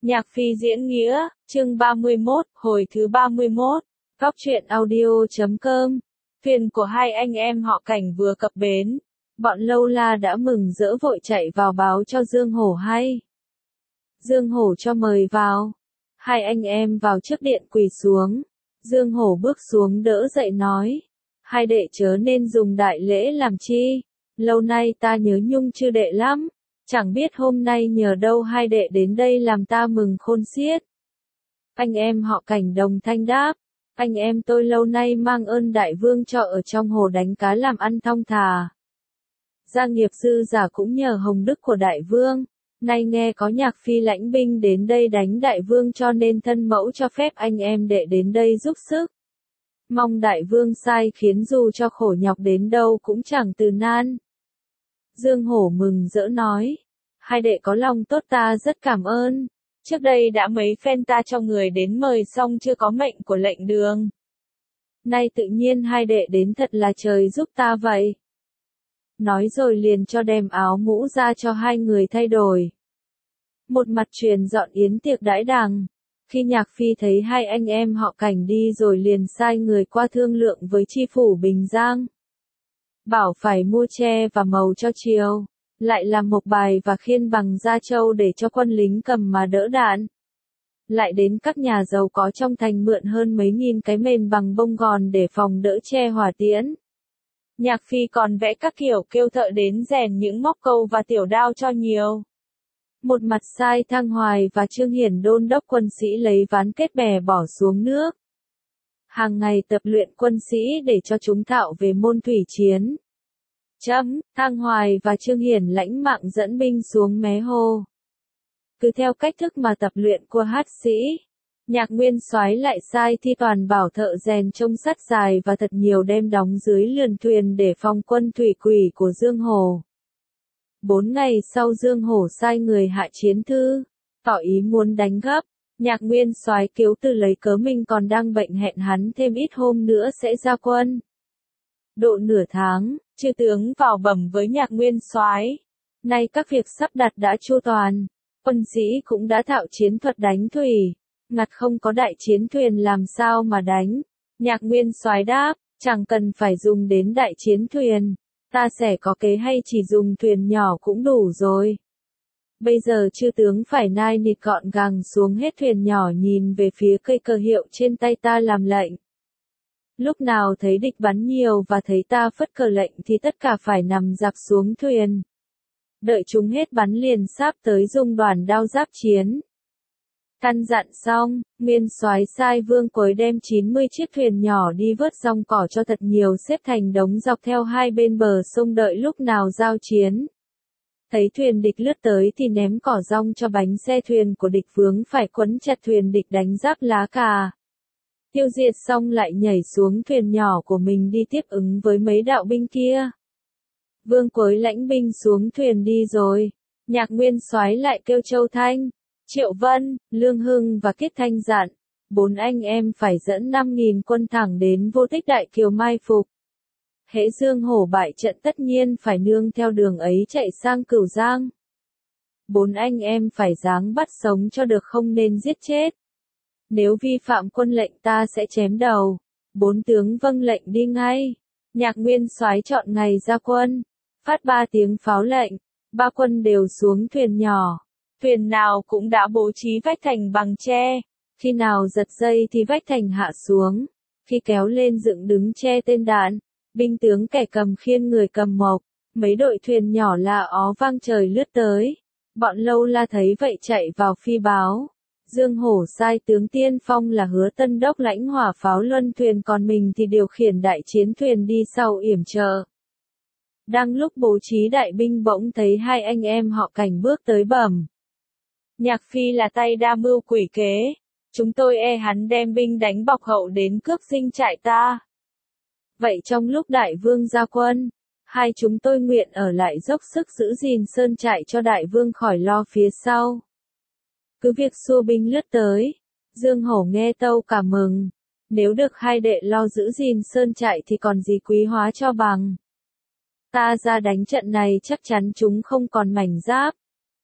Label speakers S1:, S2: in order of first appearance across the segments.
S1: Nhạc Phi diễn nghĩa, chương 31, hồi thứ 31. Góc truyện audio.com. Thuyền của hai anh em họ Cảnh vừa cập bến. Bọn Lâu La đã mừng rỡ vội chạy vào báo cho Dương Hổ hay. Dương Hổ cho mời vào. Hai anh em vào trước điện quỳ xuống. Dương Hổ bước xuống đỡ dậy nói. Hai đệ chớ nên dùng đại lễ làm chi. Lâu nay ta nhớ nhung chư đệ lắm. Chẳng biết hôm nay nhờ đâu hai đệ đến đây làm ta mừng khôn xiết. Anh em họ Cảnh đồng thanh đáp. Anh em tôi lâu nay mang ơn đại vương cho ở trong hồ đánh cá làm ăn thong thả. Gia nghiệp dư giả cũng nhờ hồng đức của đại vương. Nay nghe có Nhạc Phi lãnh binh đến đây đánh đại vương cho nên thân mẫu cho phép anh em đệ đến đây giúp sức. Mong đại vương sai khiến dù cho khổ nhọc đến đâu cũng chẳng từ nan. Dương Hổ mừng rỡ nói. Hai đệ có lòng tốt ta rất cảm ơn. Trước đây đã mấy phen ta cho người đến mời xong chưa có mệnh của lệnh đường. Nay tự nhiên hai đệ đến thật là trời giúp ta vậy. Nói rồi liền cho đem áo mũ ra cho hai người thay đổi. Một mặt truyền dọn yến tiệc đãi đàng. Khi Nhạc Phi thấy hai anh em họ Cảnh đi rồi liền sai người qua thương lượng với tri phủ Bình Giang. Bảo phải mua tre và màu cho triều, lại làm mộc bài và khiên bằng da trâu để cho quân lính cầm mà đỡ đạn. Lại đến các nhà giàu có trong thành mượn hơn mấy nghìn cái mền bằng bông gòn để phòng đỡ che hỏa tiễn. Nhạc Phi còn vẽ các kiểu kêu thợ đến rèn những móc câu và tiểu đao cho nhiều. Một mặt sai Thang Hoài và Trương Hiển đôn đốc quân sĩ lấy ván kết bè bỏ xuống nước. Hàng ngày tập luyện quân sĩ để cho chúng thạo về môn thủy chiến. Thang Hoài và Trương Hiển lãnh mạng dẫn binh xuống mé hồ. Cứ theo cách thức mà tập luyện của hát sĩ, Nhạc Nguyên Soái lại sai Thi Toàn bảo thợ rèn trông sắt dài và thật nhiều đem đóng dưới lườn thuyền để phòng quân thủy quỷ của Dương Hổ. 4 ngày sau Dương Hổ sai người hạ chiến thư, tỏ ý muốn đánh gấp. Nhạc Nguyên Soái kiếu từ lấy cớ mình còn đang bệnh hẹn hắn thêm ít hôm nữa sẽ ra quân. Độ nửa tháng, chư tướng vào bẩm với Nhạc Nguyên Soái. Nay các việc sắp đặt đã chu toàn, quân sĩ cũng đã thạo chiến thuật đánh thủy, ngặt không có đại chiến thuyền làm sao mà đánh. Nhạc Nguyên Soái đáp, chẳng cần phải dùng đến đại chiến thuyền, ta sẽ có kế hay chỉ dùng thuyền nhỏ cũng đủ rồi. Bây giờ chư tướng phải nai nịt gọn gàng xuống hết thuyền nhỏ nhìn về phía cây cờ hiệu trên tay ta làm lệnh. Lúc nào thấy địch bắn nhiều và thấy ta phất cờ lệnh thì tất cả phải nằm giặc xuống thuyền. Đợi chúng hết bắn liền sáp tới dùng đoàn đao giáp chiến. Căn dặn xong, Nguyên Soái sai Vương Quới đem 90 chiếc thuyền nhỏ đi vớt rong cỏ cho thật nhiều xếp thành đống dọc theo hai bên bờ sông đợi lúc nào giao chiến. Thấy thuyền địch lướt tới thì ném cỏ rong cho bánh xe thuyền của địch vướng phải quấn chặt thuyền địch đánh giáp lá cà. Tiêu diệt xong lại nhảy xuống thuyền nhỏ của mình đi tiếp ứng với mấy đạo binh kia. Vương Quới lãnh binh xuống thuyền đi rồi. Nhạc Nguyên Soái lại kêu Châu Thanh, Triệu Vân, Lương Hưng và Kết Thanh dặn. 4 anh em phải dẫn 5.000 quân thẳng đến Vô Tích Đại Kiều mai phục. Hễ Dương Hổ bại trận tất nhiên phải nương theo đường ấy chạy sang Cửu Giang. 4 anh em phải ráng bắt sống cho được không nên giết chết. Nếu vi phạm quân lệnh ta sẽ chém đầu. 4 tướng vâng lệnh đi ngay. Nhạc Nguyên Soái chọn ngày ra quân. Phát 3 tiếng pháo lệnh. 3 quân đều xuống thuyền nhỏ. Thuyền nào cũng đã bố trí vách thành bằng tre. Khi nào giật dây thì vách thành hạ xuống. Khi kéo lên dựng đứng che tên đạn. Binh tướng kẻ cầm khiên người cầm mộc. Mấy đội thuyền nhỏ la ó vang trời lướt tới. Bọn Lâu La thấy vậy chạy vào phi báo. Dương Hổ sai tướng tiên phong là Hứa Tân Đốc lãnh hỏa pháo luân thuyền còn mình thì điều khiển đại chiến thuyền đi sau yểm trợ. Đang lúc bố trí đại binh bỗng thấy hai anh em họ Cảnh bước tới bẩm. Nhạc Phi là tay đa mưu quỷ kế. Chúng tôi e hắn đem binh đánh bọc hậu đến cướp dinh trại ta. Vậy trong lúc đại vương ra quân, hai chúng tôi nguyện ở lại dốc sức giữ gìn sơn trại cho đại vương khỏi lo phía sau. Cứ việc xua binh lướt tới, Dương Hổ nghe tâu cả mừng. Nếu được hai đệ lo giữ gìn sơn trại thì còn gì quý hóa cho bằng. Ta ra đánh trận này chắc chắn chúng không còn mảnh giáp.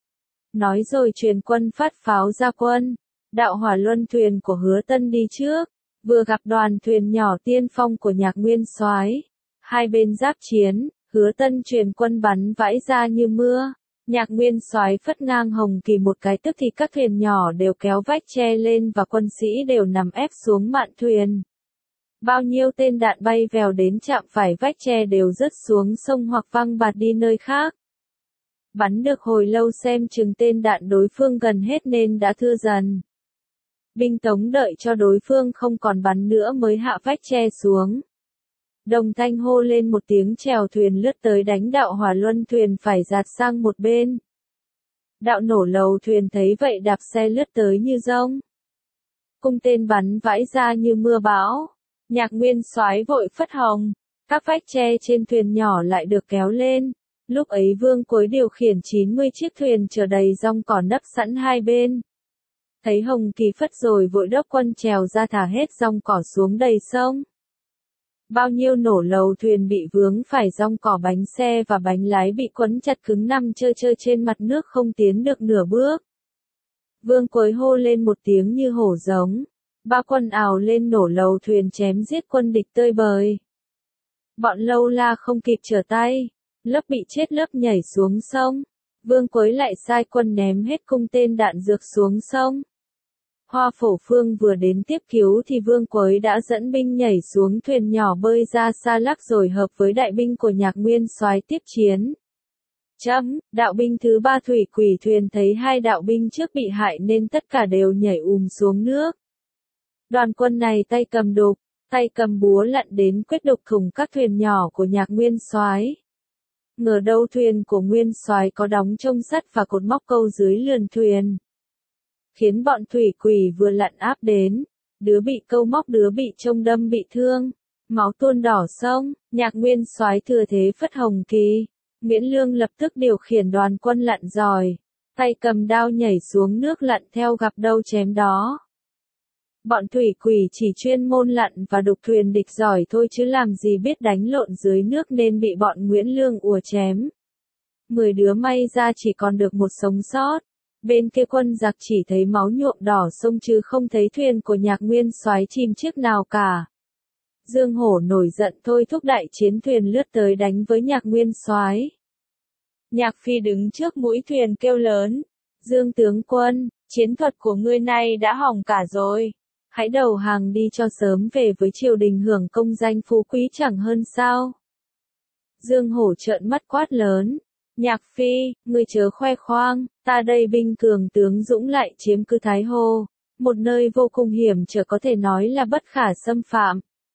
S1: Nói rồi truyền quân phát pháo ra quân. Đạo hỏa luân thuyền của Hứa Tân đi trước, vừa gặp đoàn thuyền nhỏ tiên phong của Nhạc Nguyên Soái. Hai bên giáp chiến, Hứa Tân truyền quân bắn vãi ra như mưa. Nhạc Nguyên Soái phất ngang hồng kỳ một cái tức thì các thuyền nhỏ đều kéo vách tre lên và quân sĩ đều nằm ép xuống mạn thuyền. Bao nhiêu tên đạn bay vèo đến chạm phải vách tre đều rớt xuống sông hoặc văng bạt đi nơi khác. Bắn được hồi lâu xem chừng tên đạn đối phương gần hết nên đã thưa dần. Binh Tống đợi cho đối phương không còn bắn nữa mới hạ vách tre xuống. Đồng Thanh hô lên một tiếng chèo thuyền lướt tới đánh đạo hỏa luân thuyền phải dạt sang một bên. Đạo nổ lầu thuyền thấy vậy đạp xe lướt tới như rông. Cung tên bắn vãi ra như mưa bão. Nhạc Nguyên Soái vội phất hồng, các vách tre trên thuyền nhỏ lại được kéo lên. Lúc ấy Vương Quối điều khiển 90 chiếc thuyền chở đầy rong cỏ nấp sẵn hai bên. Thấy hồng kỳ phất rồi vội đốc quân trèo ra thả hết rong cỏ xuống đầy sông. Bao nhiêu nổ lầu thuyền bị vướng phải rong cỏ, bánh xe và bánh lái bị quấn chặt cứng nằm trơ trơ trên mặt nước không tiến được nửa bước. Vương Quối hô lên một tiếng như hổ giống. Ba quân ào lên nổ lầu thuyền chém giết quân địch tơi bời. Bọn Lâu La không kịp trở tay, lớp bị chết lớp nhảy xuống sông. Vương Quối lại sai quân ném hết cung tên đạn dược xuống sông. Hoa Phổ Phương vừa đến tiếp cứu thì Vương Quối đã dẫn binh nhảy xuống thuyền nhỏ bơi ra xa lắc rồi hợp với đại binh của Nhạc Nguyên Soái tiếp chiến. Đạo binh thứ ba thủy quỷ thuyền thấy hai đạo binh trước bị hại nên tất cả đều nhảy xuống nước. Đoàn quân này tay cầm đục, tay cầm búa lặn đến quyết đục thủng các thuyền nhỏ của Nhạc Nguyên Soái. Ngờ đâu thuyền của Nguyên Soái có đóng trông sắt và cột móc câu dưới lườn thuyền, khiến bọn thủy quỷ vừa lặn áp đến, đứa bị câu móc đứa bị trông đâm bị thương, máu tuôn đỏ sông. Nhạc Nguyên Soái thừa thế phất hồng kỳ. Nguyễn Lương lập tức điều khiển đoàn quân lặn giỏi, tay cầm đao nhảy xuống nước lặn theo gặp đâu chém đó. Bọn thủy quỷ chỉ chuyên môn lặn và đục thuyền địch giỏi thôi chứ làm gì biết đánh lộn dưới nước nên bị bọn Nguyễn Lương ùa chém. 10 đứa may ra chỉ còn được một sống sót. Bên kia quân giặc chỉ thấy máu nhuộm đỏ sông chứ không thấy thuyền của Nhạc Nguyên Soái chìm chiếc nào cả. Dương Hổ nổi giận thôi thúc đại chiến thuyền lướt tới đánh với Nhạc Nguyên Soái. Nhạc Phi đứng trước mũi thuyền kêu lớn: Dương tướng quân, chiến thuật của ngươi nay đã hỏng cả rồi. Hãy đầu hàng đi cho sớm về với triều đình hưởng công danh phú quý chẳng hơn sao. Dương Hổ trợn mắt quát lớn: Nhạc Phi, ngươi chớ khoe khoang, ta đây binh cường tướng dũng lại chiếm cứ Thái Hồ, một nơi vô cùng hiểm trở có thể nói là bất khả xâm phạm.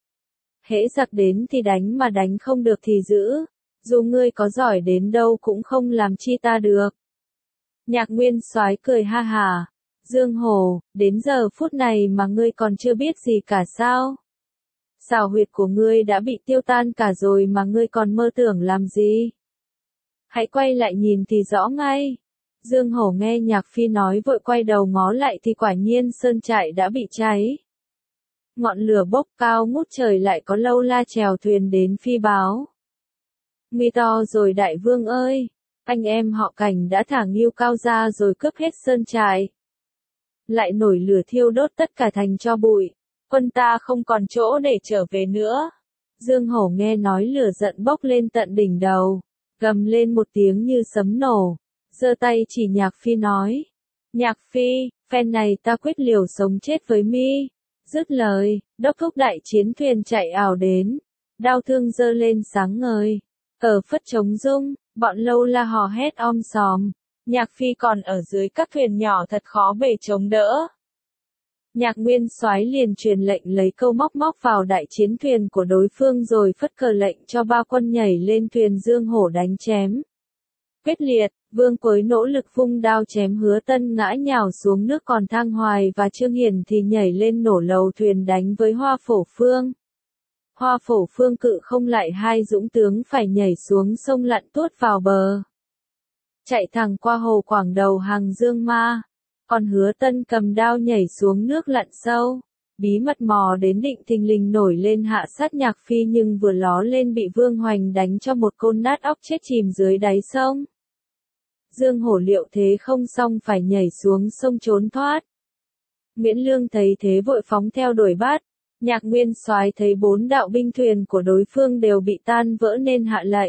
S1: Hễ giặc đến thì đánh mà đánh không được thì giữ, dù ngươi có giỏi đến đâu cũng không làm chi ta được. Nhạc Nguyên Soái cười ha hà: Dương Hổ, đến giờ phút này mà ngươi còn chưa biết gì cả sao? Xảo huyệt của ngươi đã bị tiêu tan cả rồi mà ngươi còn mơ tưởng làm gì? Hãy quay lại nhìn thì rõ ngay. Dương Hổ nghe Nhạc Phi nói vội quay đầu ngó lại thì quả nhiên sơn trại đã bị cháy. Ngọn lửa bốc cao ngút trời, lại có Lâu La chèo thuyền đến phi báo. Nguy to rồi đại vương ơi, anh em họ Cảnh đã thả Ngưu Cao ra rồi cướp hết sơn trại. Lại nổi lửa thiêu đốt tất cả thành tro bụi, quân ta không còn chỗ để trở về nữa. Dương Hổ nghe nói lửa giận bốc lên tận đỉnh đầu, gầm lên một tiếng như sấm nổ, giơ tay chỉ Nhạc Phi nói: Nhạc Phi, phen này ta quyết liều sống chết với mi. Dứt lời, đốc thúc đại chiến thuyền chạy ảo đến, đao thương giơ lên sáng ngời, ở phất trống rung, bọn Lâu La hò hét om sòm. Nhạc Phi còn ở dưới các thuyền nhỏ thật khó bề chống đỡ. Nhạc Nguyên Soái liền truyền lệnh lấy câu móc vào đại chiến thuyền của đối phương rồi phất cờ lệnh cho ba quân nhảy lên thuyền Dương Hổ đánh chém. Quyết liệt, Vương Quối nỗ lực vung đao chém Hứa Tân ngã nhào xuống nước, còn Thang Hoài và Trương Hiển thì nhảy lên nổ lầu thuyền đánh với Hoa Phổ Phương. Hoa Phổ Phương cự không lại, hai dũng tướng phải nhảy xuống sông lặn tuốt vào bờ, chạy thẳng qua hồ Quảng đầu hàng Dương Ma. Còn Hứa Tân cầm đao nhảy xuống nước lặn sâu, bí mật mò đến định thình lình nổi lên hạ sát Nhạc Phi, nhưng vừa ló lên bị Vương Hoành đánh cho một côn nát óc chết chìm dưới đáy sông. Dương Hổ liệu thế không xong phải nhảy xuống sông trốn thoát. Nguyễn Lương thấy thế vội phóng theo đuổi bắt. Nhạc Nguyên Soái thấy 4 đạo binh thuyền của đối phương đều bị tan vỡ nên hạ lệnh.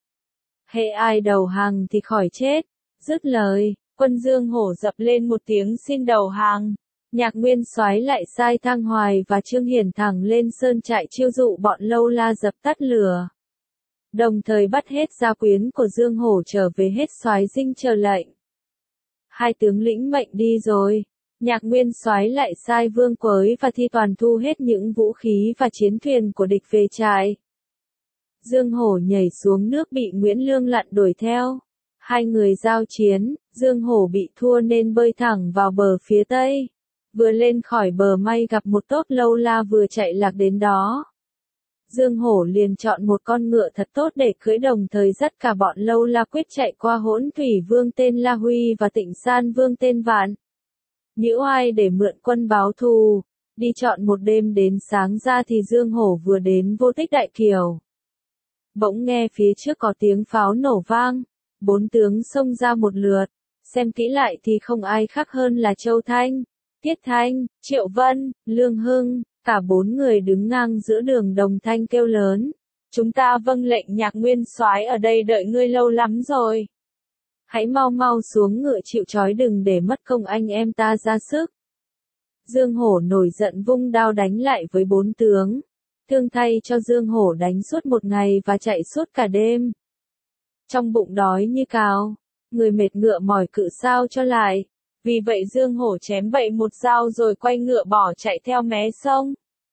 S1: Hễ ai đầu hàng thì khỏi chết. Dứt lời, quân Dương Hổ dập lên một tiếng xin đầu hàng. Nhạc Nguyên Soái lại sai Thang Hoài và Trương Hiển thẳng lên sơn trại chiêu dụ bọn Lâu La dập tắt lửa. Đồng thời bắt hết gia quyến của Dương Hổ trở về hết Soái dinh chờ lệnh. Hai tướng lĩnh mệnh đi rồi. Nhạc Nguyên Soái lại sai Vương Quới và Thi Toàn thu hết những vũ khí và chiến thuyền của địch về trại. Dương Hổ nhảy xuống nước bị Nguyễn Lương lặn đuổi theo. Hai người giao chiến, Dương Hổ bị thua nên bơi thẳng vào bờ phía tây. Vừa lên khỏi bờ may gặp một tốp Lâu La vừa chạy lạc đến đó. Dương Hổ liền chọn một con ngựa thật tốt để cưỡi, đồng thời dắt cả bọn Lâu La quyết chạy qua Hỗn Thủy Vương tên La Huy và Tịnh San Vương tên Vạn Nhữ Oai để mượn quân báo thù. Đi trọn một đêm đến sáng ra thì Dương Hổ vừa đến Vô Tích Đại Kiều. Bỗng nghe phía trước có tiếng pháo nổ vang. 4 tướng xông ra một lượt. Xem kỹ lại thì không ai khác hơn là Châu Thanh, Tiết Thanh, Triệu Vân, Lương Hưng. Cả 4 người đứng ngang giữa đường đồng thanh kêu lớn. Chúng ta vâng lệnh Nhạc Nguyên Soái ở đây đợi ngươi lâu lắm rồi. Hãy mau mau xuống ngựa chịu trói, đừng để mất công anh em ta ra sức. Dương Hổ nổi giận vung đao đánh lại với 4 tướng. Thương thay cho Dương Hổ đánh suốt một ngày và chạy suốt cả đêm. Trong bụng đói như cào, người mệt ngựa mỏi cự sao cho lại. Vì vậy Dương Hổ chém bậy một dao rồi quay ngựa bỏ chạy theo mé sông.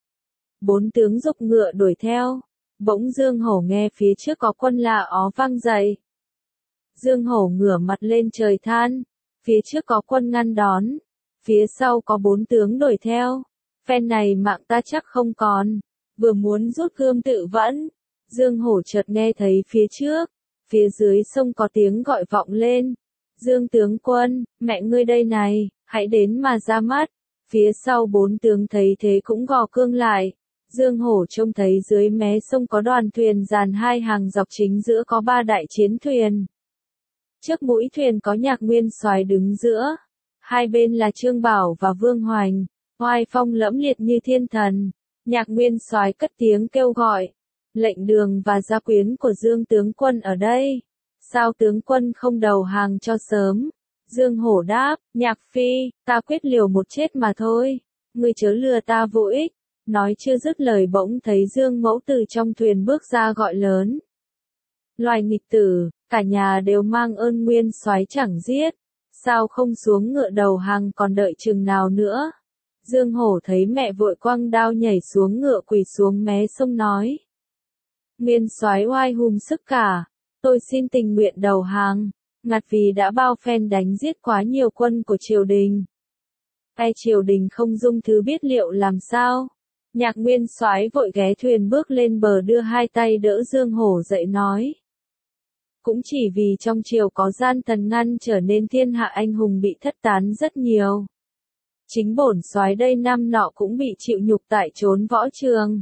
S1: 4 tướng giục ngựa đuổi theo. Bỗng Dương Hổ nghe phía trước có quân lạ ó vang dậy. Dương Hổ ngửa mặt lên trời than. Phía trước có quân ngăn đón. Phía sau có 4 tướng đuổi theo. Phen này mạng ta chắc không còn. Vừa muốn rút gươm tự vẫn. Dương Hổ chợt nghe thấy phía trước. Phía dưới sông có tiếng gọi vọng lên. Dương tướng quân, mẹ ngươi đây này, hãy đến mà ra mắt. Phía sau 4 tướng thấy thế cũng gò cương lại. Dương Hổ trông thấy dưới mé sông có đoàn thuyền dàn 2 hàng dọc, chính giữa có 3 đại chiến thuyền. Trước mũi thuyền có Nhạc Nguyên Soái đứng giữa. Hai bên là Trương Bảo và Vương Hoành, oai phong lẫm liệt như thiên thần. Nhạc Nguyên Soái cất tiếng kêu gọi. Lệnh Đường và gia quyến của Dương tướng quân ở đây. Sao tướng quân không đầu hàng cho sớm? Dương Hổ đáp, Nhạc Phi, ta quyết liều một chết mà thôi. Ngươi chớ lừa ta vô ích. Nói chưa dứt lời bỗng thấy Dương Mẫu từ trong thuyền bước ra gọi lớn. Loài nghịch tử, cả nhà đều mang ơn Nguyên Soái chẳng giết. Sao không xuống ngựa đầu hàng còn đợi chừng nào nữa? Dương Hổ thấy mẹ vội quăng đao nhảy xuống ngựa quỳ xuống mé sông nói. Nguyên Soái oai hùng sức cả. Tôi xin tình nguyện đầu hàng. Ngặt vì đã bao phen đánh giết quá nhiều quân của triều đình. Triều đình không dung thứ biết liệu làm sao? Nhạc Nguyên Soái vội ghé thuyền bước lên bờ đưa hai tay đỡ Dương Hổ dậy nói. Cũng chỉ vì trong triều có gian thần ngăn trở nên thiên hạ anh hùng bị thất tán rất nhiều. Chính bổn soái đây năm nọ cũng bị chịu nhục tại trốn võ trường.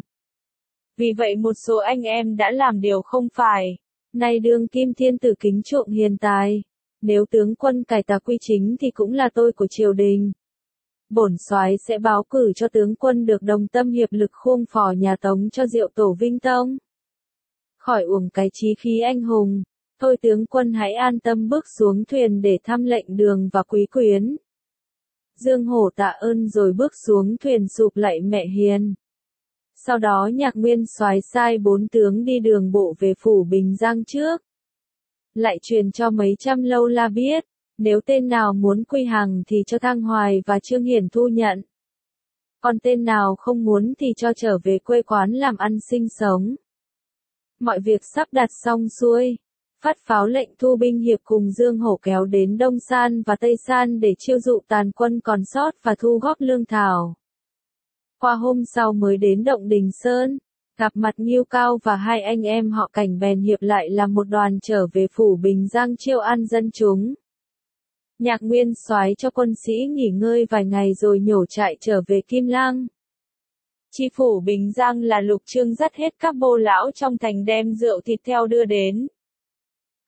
S1: Vì vậy một số anh em đã làm điều không phải. Nay đương kim thiên tử kính chuộng hiền tài. Nếu tướng quân cải tà quy chính thì cũng là tôi của triều đình. Bổn soái sẽ báo cử cho tướng quân được đồng tâm hiệp lực khuông phò nhà Tống cho Diệu Tổ vinh tông. Khỏi uổng cái chí khí anh hùng. Thôi tướng quân hãy an tâm bước xuống thuyền để thăm Lệnh Đường và quý quyến. Dương Hổ tạ ơn rồi bước xuống thuyền sụp lạy mẹ hiền. Sau đó Nhạc Nguyên Soái sai 4 tướng đi đường bộ về phủ Bình Giang trước. Lại truyền cho mấy trăm Lâu La biết, nếu tên nào muốn quy hàng thì cho Thang Hoài và Trương Hiển thu nhận. Còn tên nào không muốn thì cho trở về quê quán làm ăn sinh sống. Mọi việc sắp đặt xong xuôi. Phát pháo lệnh thu binh hiệp cùng Dương Hổ kéo đến Đông San và Tây San để chiêu dụ tàn quân còn sót và thu góp lương thảo. Qua hôm sau mới đến Động Đình Sơn, gặp mặt Ngưu Cao và hai anh em họ Cảnh bèn hiệp lại làm một đoàn trở về phủ Bình Giang chiêu an dân chúng. Nhạc Nguyên Soái cho quân sĩ nghỉ ngơi vài ngày rồi nhổ trại trở về Kim Lang. Chi phủ Bình Giang là Lục Trương dắt hết các bô lão trong thành đem rượu thịt theo đưa đến.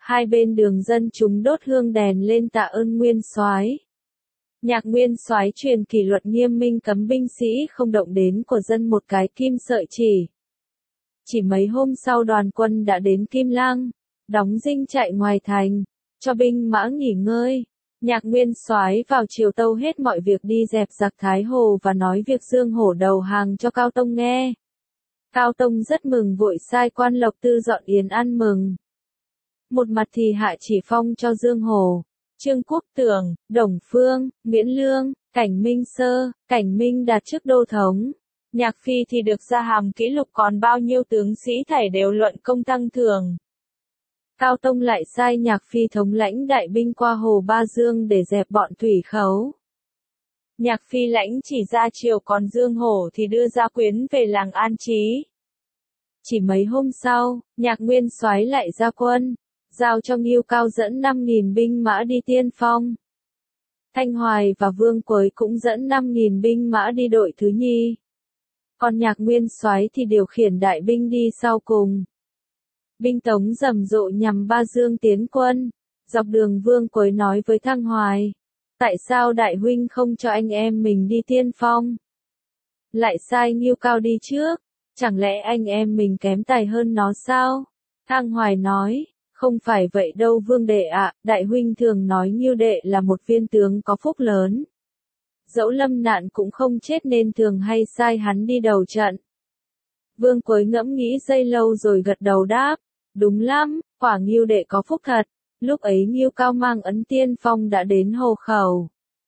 S1: Hai bên đường dân chúng đốt hương đèn lên tạ ơn nguyên soái. Nhạc nguyên soái truyền kỷ luật nghiêm minh cấm binh sĩ không động đến của dân một cái kim sợi chỉ. Chỉ mấy hôm sau đoàn quân đã đến Kim Lăng, đóng dinh trại ngoài thành, cho binh mã nghỉ ngơi. Nhạc nguyên soái vào chiều tâu hết mọi việc đi dẹp giặc Thái Hồ và nói việc Dương Hổ đầu hàng cho Cao Tông nghe. Cao Tông rất mừng vội sai quan Lộc Tư dọn yến ăn mừng. Một mặt thì hạ chỉ phong cho Dương Hổ, Trương Quốc Tưởng, Đồng Phương, Miễn Lương, Cảnh Minh Sơ, Cảnh Minh đạt chức đô thống. Nhạc Phi thì được ra hàm kỷ lục, còn bao nhiêu tướng sĩ thảy đều luận công tăng thưởng. Cao Tông lại sai Nhạc Phi thống lãnh đại binh qua hồ Ba Dương để dẹp bọn thủy khấu. Nhạc Phi lãnh chỉ ra chiều, còn Dương Hổ thì đưa gia quyến về làng an trí. Chỉ mấy hôm sau, Nhạc nguyên soái lại ra quân, giao cho Ngưu Cao dẫn 5.000 binh mã đi tiên phong. Thanh Hoài và Vương Quới cũng dẫn 5.000 binh mã đi đội thứ nhì. Còn Nhạc nguyên soái thì điều khiển đại binh đi sau cùng. Binh tống rầm rộ nhằm Ba Dương tiến quân. Dọc đường Vương Quới nói với Thăng Hoài: tại sao đại huynh không cho anh em mình đi tiên phong? Lại sai Ngưu Cao đi trước, chẳng lẽ anh em mình kém tài hơn nó sao? Thăng Hoài nói: không phải vậy đâu Vương đệ ạ, đại huynh thường nói Ngưu đệ là một viên tướng có phúc lớn. Dẫu lâm nạn cũng không chết nên thường hay sai hắn đi đầu trận. Vương Quới ngẫm nghĩ giây lâu rồi gật đầu đáp: đúng lắm, quả Ngưu đệ có phúc thật. Lúc ấy Ngưu Cao mang ấn tiên phong đã đến Hồ Khẩu.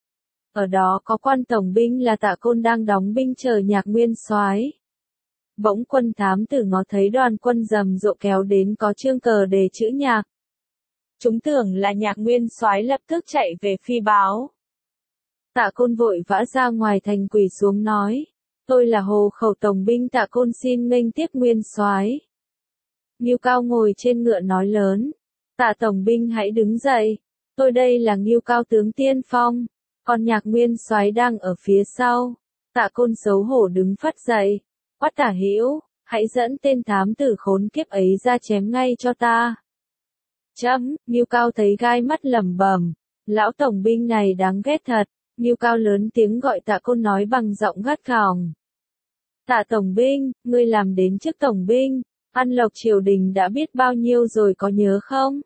S1: Ở đó có quan tổng binh là Tạ Côn đang đóng binh chờ Nhạc nguyên soái. Bỗng quân thám tử ngó thấy đoàn quân rầm rộ kéo đến có chương cờ đề chữ Nhạc. Chúng tưởng là Nhạc nguyên soái, lập tức chạy về phi báo. Tạ Côn vội vã ra ngoài thành quỳ xuống nói: tôi là Hồ Khẩu tổng binh Tạ Côn xin nghênh tiếp nguyên soái. Ngưu Cao ngồi trên ngựa nói lớn: Tạ tổng binh hãy đứng dậy, tôi đây là Ngưu Cao tướng tiên phong, còn Nhạc nguyên soái đang ở phía sau. Tạ Côn xấu hổ đứng phắt dậy, quát Tả Hữu: hãy dẫn tên thám tử khốn kiếp ấy ra chém ngay cho ta. Chấm. Ngưu Cao thấy gai mắt lẩm bẩm: lão tổng binh này đáng ghét thật. Ngưu Cao lớn tiếng gọi Tạ Côn nói bằng giọng gắt gỏng: Tạ tổng binh, ngươi làm đến chức tổng binh, ăn lộc triều đình đã biết bao nhiêu rồi có nhớ không?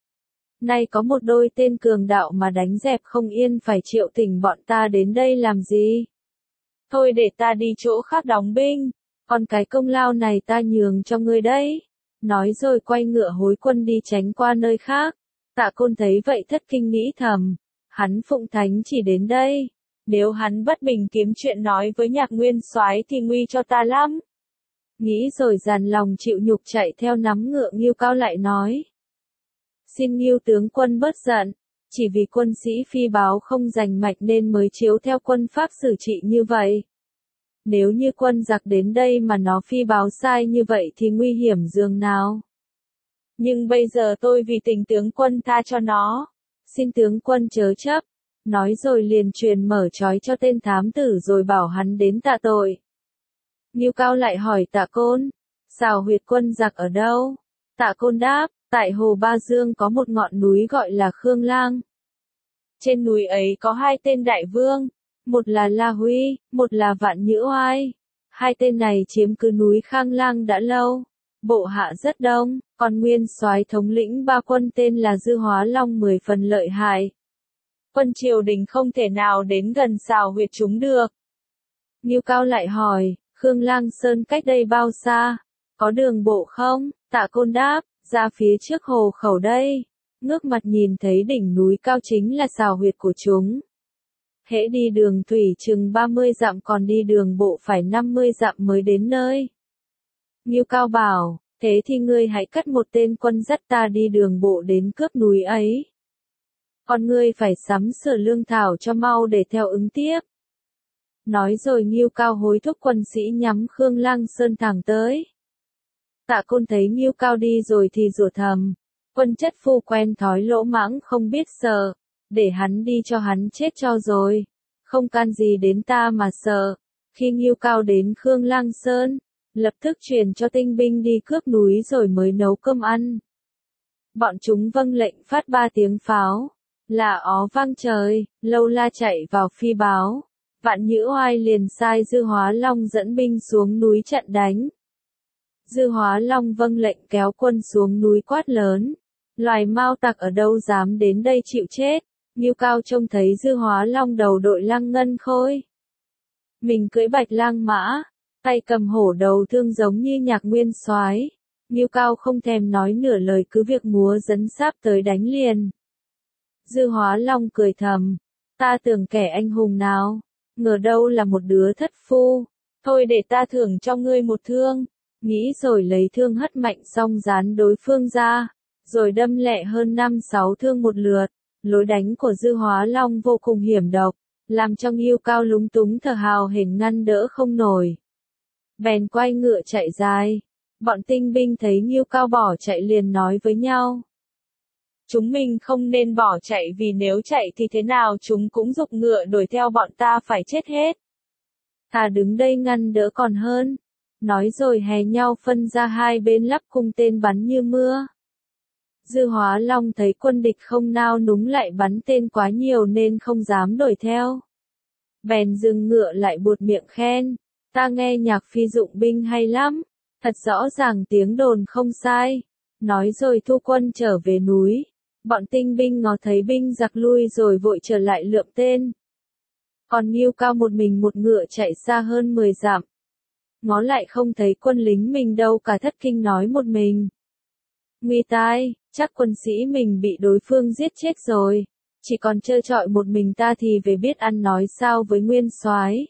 S1: Nay có một đôi tên cường đạo mà đánh dẹp không yên, phải triệu tỉnh bọn ta đến đây làm gì? Thôi để ta đi chỗ khác đóng binh, còn cái công lao này ta nhường cho ngươi đấy. Nói rồi quay ngựa hối quân đi tránh qua nơi khác. Tạ Côn thấy vậy thất kinh nghĩ thầm: hắn phụng thánh chỉ đến đây, nếu hắn bất bình kiếm chuyện nói với Nhạc nguyên soái thì nguy cho ta lắm. Nghĩ rồi dàn lòng chịu nhục chạy theo nắm ngựa. Ngưu Cao lại nói: xin Ngưu tướng quân bớt giận, chỉ vì quân sĩ phi báo không giành mạch nên mới chiếu theo quân pháp xử trị như vậy. Nếu như quân giặc đến đây mà nó phi báo sai như vậy thì nguy hiểm dường nào. Nhưng bây giờ tôi vì tình tướng quân tha cho nó, xin tướng quân chớ chấp. Nói rồi liền truyền mở trói cho tên thám tử rồi bảo hắn đến tạ tội. Ngưu Cao lại hỏi Tạ Côn: xào huyệt quân giặc ở đâu? Tạ Côn đáp: tại hồ Ba Dương có một ngọn núi gọi là Khương Lang. Trên núi ấy có hai tên đại vương, một là La Huy, một là Vạn Nhữ Oai. Hai tên này chiếm cứ núi Khang Lang đã lâu. Bộ hạ rất đông, còn nguyên soái thống lĩnh ba quân tên là Dư Hóa Long 10 phần lợi hại. Quân triều đình không thể nào đến gần xào huyệt chúng được. Ngưu Cao lại hỏi: Khương Lang Sơn cách đây bao xa? Có đường bộ không? Tạ Côn đáp: ra phía trước Hồ Khẩu đây. Ngước mặt nhìn thấy đỉnh núi cao chính là xào huyệt của chúng. Hễ đi đường thủy chừng 30 dặm, còn đi đường bộ phải 50 dặm mới đến nơi. Ngưu Cao bảo: thế thì ngươi hãy cắt một tên quân dắt ta đi đường bộ đến cướp núi ấy. Còn ngươi phải sắm sửa lương thảo cho mau để theo ứng tiếp. Nói rồi Ngưu Cao hối thúc quân sĩ nhắm Khương Lang Sơn thẳng tới. Tạ Côn thấy Ngưu Cao đi rồi thì rủa thầm: quân chất phu quen thói lỗ mãng không biết sợ, để hắn đi cho hắn chết cho rồi, không can gì đến ta mà sợ. Khi Ngưu Cao đến Khương Lang Sơn, lập tức truyền cho tinh binh đi cướp núi rồi mới nấu cơm ăn. Bọn chúng vâng lệnh phát 3 tiếng pháo. Là ó vang trời, Lâu La chạy vào phi báo. Vạn Nhữ Oai liền sai Dư Hóa Long dẫn binh xuống núi chặn đánh. Dư Hóa Long vâng lệnh kéo quân xuống núi quát lớn. Loài Mao tặc ở đâu dám đến đây chịu chết. Ngưu Cao trông thấy Dư Hóa Long đầu đội lăng ngân khôi. Mình cưỡi bạch lang mã, tay cầm hổ đầu thương giống như Nhạc Nguyên Soái. Ngưu Cao không thèm nói nửa lời cứ việc múa dẫn sáp tới đánh liền. Dư Hóa Long cười thầm. Ta tưởng kẻ anh hùng nào, ngờ đâu là một đứa thất phu. Thôi để ta thưởng cho ngươi một thương. Nghĩ rồi lấy thương hất mạnh xong dán đối phương ra, rồi đâm lẹ hơn 5-6 thương một lượt. Lối đánh của Dư Hóa Long vô cùng hiểm độc, làm cho Ngưu Cao lúng túng thở hào hển ngăn đỡ không nổi. Bèn quay ngựa chạy dài. Bọn tinh binh thấy Ngưu Cao bỏ chạy liền nói với nhau. Chúng mình không nên bỏ chạy vì nếu chạy thì thế nào chúng cũng giục ngựa đuổi theo bọn ta phải chết hết. Thà đứng đây ngăn đỡ còn hơn. Nói rồi hè nhau phân ra hai bên lắp cung tên bắn như mưa. Dư Hóa Long thấy quân địch không nao núng lại bắn tên quá nhiều nên không dám đuổi theo. Bèn dừng ngựa lại buột miệng khen. Ta nghe Nhạc Phi dụng binh hay lắm. Thật rõ ràng tiếng đồn không sai. Nói rồi thu quân trở về núi. Bọn tinh binh ngó thấy binh giặc lui rồi vội trở lại lượm tên. Còn Ngưu Cao một mình một ngựa chạy xa hơn 10 dặm. Ngó lại không thấy quân lính mình đâu cả thất kinh nói một mình. Nguy tai, chắc quân sĩ mình bị đối phương giết chết rồi. Chỉ còn trơ trọi một mình ta thì về biết ăn nói sao với Nguyên Soái.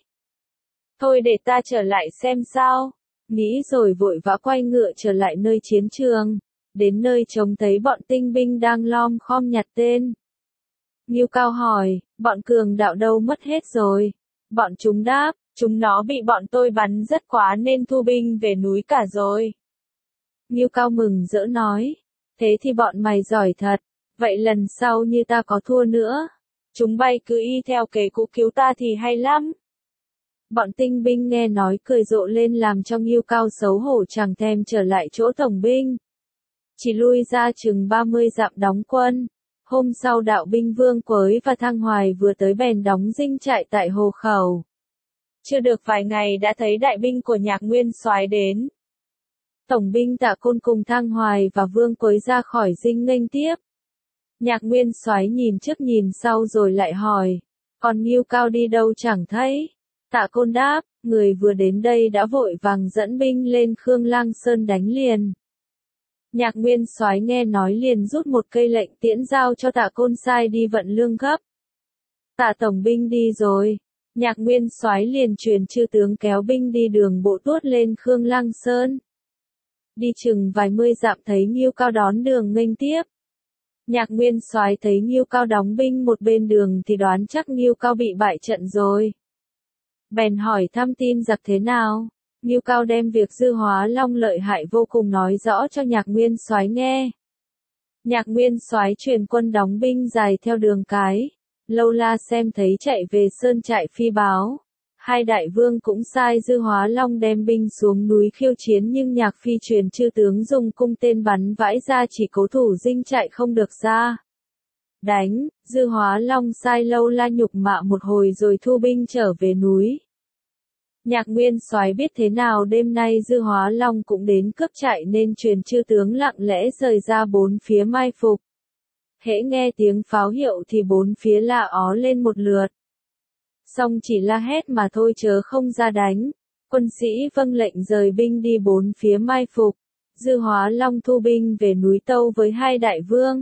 S1: Thôi để ta trở lại xem sao. Nghĩ rồi vội vã quay ngựa trở lại nơi chiến trường. Đến nơi trông thấy bọn tinh binh đang lom khom nhặt tên. Ngưu Cao hỏi, bọn cường đạo đâu mất hết rồi? Bọn chúng đáp, chúng nó bị bọn tôi bắn rất quá nên thu binh về núi cả rồi. Ngưu Cao mừng rỡ nói, thế thì bọn mày giỏi thật, vậy lần sau như ta có thua nữa, chúng bay cứ y theo kế cũ cứu ta thì hay lắm. Bọn tinh binh nghe nói cười rộ lên làm cho Ngưu Cao xấu hổ chẳng thèm trở lại chỗ tổng binh. Chỉ lui ra chừng 30 dặm đóng quân. Hôm sau đạo binh Vương Quới và Thăng Hoài vừa tới bèn đóng dinh trại tại Hồ Khẩu. Chưa được vài ngày đã thấy đại binh của Nhạc Nguyên Soái đến. Tổng binh Tạ Côn cùng Thăng Hoài và Vương Quới ra khỏi dinh nghênh tiếp. Nhạc Nguyên Soái nhìn trước nhìn sau rồi lại hỏi, còn Ngưu Cao đi đâu chẳng thấy. Tạ Côn đáp, người vừa đến đây đã vội vàng dẫn binh lên Khương Lang Sơn đánh liền. Nhạc Nguyên Soái nghe nói liền rút một cây lệnh tiễn giao cho Tạ Côn sai đi vận lương gấp. Tạ tổng binh đi rồi, Nhạc Nguyên Soái liền truyền chư tướng kéo binh đi đường bộ tuốt lên Khương Lang Sơn. Đi chừng vài mươi dặm thấy Ngưu Cao đón đường nghênh tiếp. Nhạc Nguyên Soái thấy Ngưu Cao đóng binh một bên đường thì đoán chắc Ngưu Cao bị bại trận rồi. Bèn hỏi thăm tin giặc thế nào. Ngưu Cao đem việc Dư Hóa Long lợi hại vô cùng nói rõ cho Nhạc Nguyên Soái nghe. Nhạc Nguyên Soái truyền quân đóng binh dài theo đường cái. Lâu La xem thấy chạy về sơn trại phi báo. Hai đại vương cũng sai Dư Hóa Long đem binh xuống núi khiêu chiến nhưng Nhạc Phi truyền chư tướng dùng cung tên bắn vãi ra chỉ cố thủ dinh trại không được ra. Đánh, Dư Hóa Long sai Lâu La nhục mạ một hồi rồi thu binh trở về núi. Nhạc Nguyên Soái biết thế nào đêm nay Dư Hóa Long cũng đến cướp trại nên truyền chư tướng lặng lẽ rời ra bốn phía mai phục. Hễ nghe tiếng pháo hiệu thì bốn phía la ó lên một lượt. Xong chỉ la hét mà thôi chớ không ra đánh. Quân sĩ vâng lệnh rời binh đi bốn phía mai phục. Dư Hóa Long thu binh về núi Tâu với hai đại vương.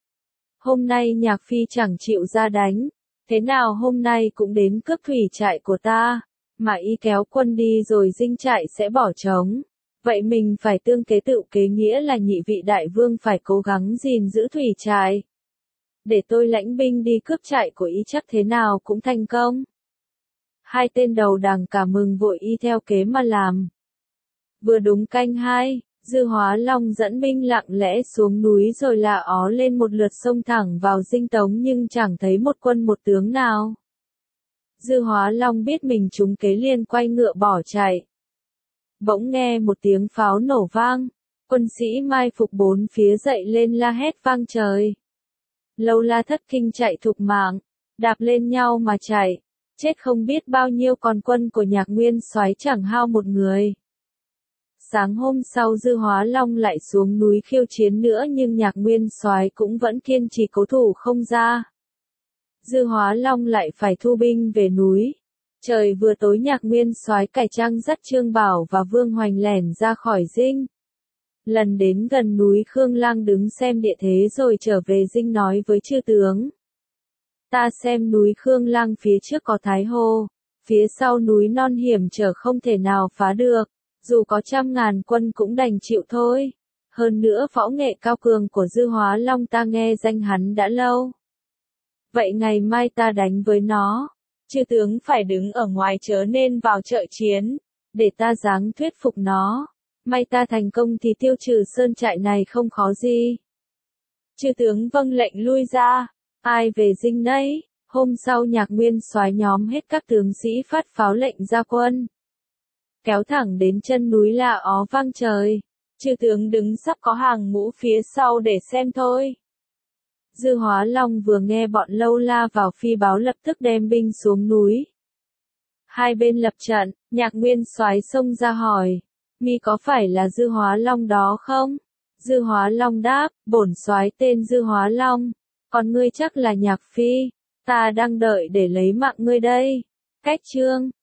S1: Hôm nay Nhạc Phi chẳng chịu ra đánh. Thế nào hôm nay cũng đến cướp thủy trại của ta. Mà y kéo quân đi rồi dinh trại sẽ bỏ trống. Vậy mình phải tương kế tự kế nghĩa là nhị vị đại vương phải cố gắng gìn giữ thủy trại. Để tôi lãnh binh đi cướp trại của y chắc thế nào cũng thành công. Hai tên đầu đảng cả mừng vội y theo kế mà làm. Vừa đúng canh 2, Dư Hóa Long dẫn binh lặng lẽ xuống núi rồi la ó lên một lượt xông thẳng vào dinh Tống nhưng chẳng thấy một quân một tướng nào. Dư Hóa Long biết mình trúng kế liền quay ngựa bỏ chạy. Bỗng nghe một tiếng pháo nổ vang. Quân sĩ mai phục bốn phía dậy lên la hét vang trời. Lâu La thất kinh chạy thục mạng, đạp lên nhau mà chạy, chết không biết bao nhiêu, còn quân của Nhạc Nguyên Soái chẳng hao một người. Sáng hôm sau Dư Hóa Long lại xuống núi khiêu chiến nữa, nhưng Nhạc Nguyên Soái cũng vẫn kiên trì cố thủ không ra. Dư Hóa Long lại phải thu binh về núi. Trời vừa tối, Nhạc Nguyên Soái cải trang dắt Trương Bảo và Vương Hoành lẻn ra khỏi dinh. Lần đến gần núi, Khương Lang đứng xem địa thế rồi trở về dinh nói với chư tướng. Ta xem núi Khương Lang phía trước có Thái Hồ, phía sau núi non hiểm trở không thể nào phá được, dù có 100.000 quân cũng đành chịu thôi. Hơn nữa võ nghệ cao cường của Dư Hóa Long ta nghe danh hắn đã lâu. Vậy ngày mai ta đánh với nó. Chư tướng phải đứng ở ngoài chớ nên vào trợ chiến, để ta ráng thuyết phục nó. May ta thành công thì tiêu trừ sơn trại này không khó gì. Chư tướng vâng lệnh lui ra. Ai về dinh nấy. Hôm sau Nhạc Nguyên Soái nhóm hết các tướng sĩ phát pháo lệnh ra quân. Kéo thẳng đến chân núi La Ó vang trời. Chư tướng đứng sắp có hàng ngũ phía sau để xem thôi. Dư Hóa Long vừa nghe bọn Lâu La vào phi báo lập tức đem binh xuống núi. Hai bên lập trận, Nhạc Nguyên Soái xông ra hỏi, mi có phải là Dư Hóa Long đó không? Dư Hóa Long đáp, bổn soái tên Dư Hóa Long, còn ngươi chắc là Nhạc Phi, ta đang đợi để lấy mạng ngươi đây. Cách chương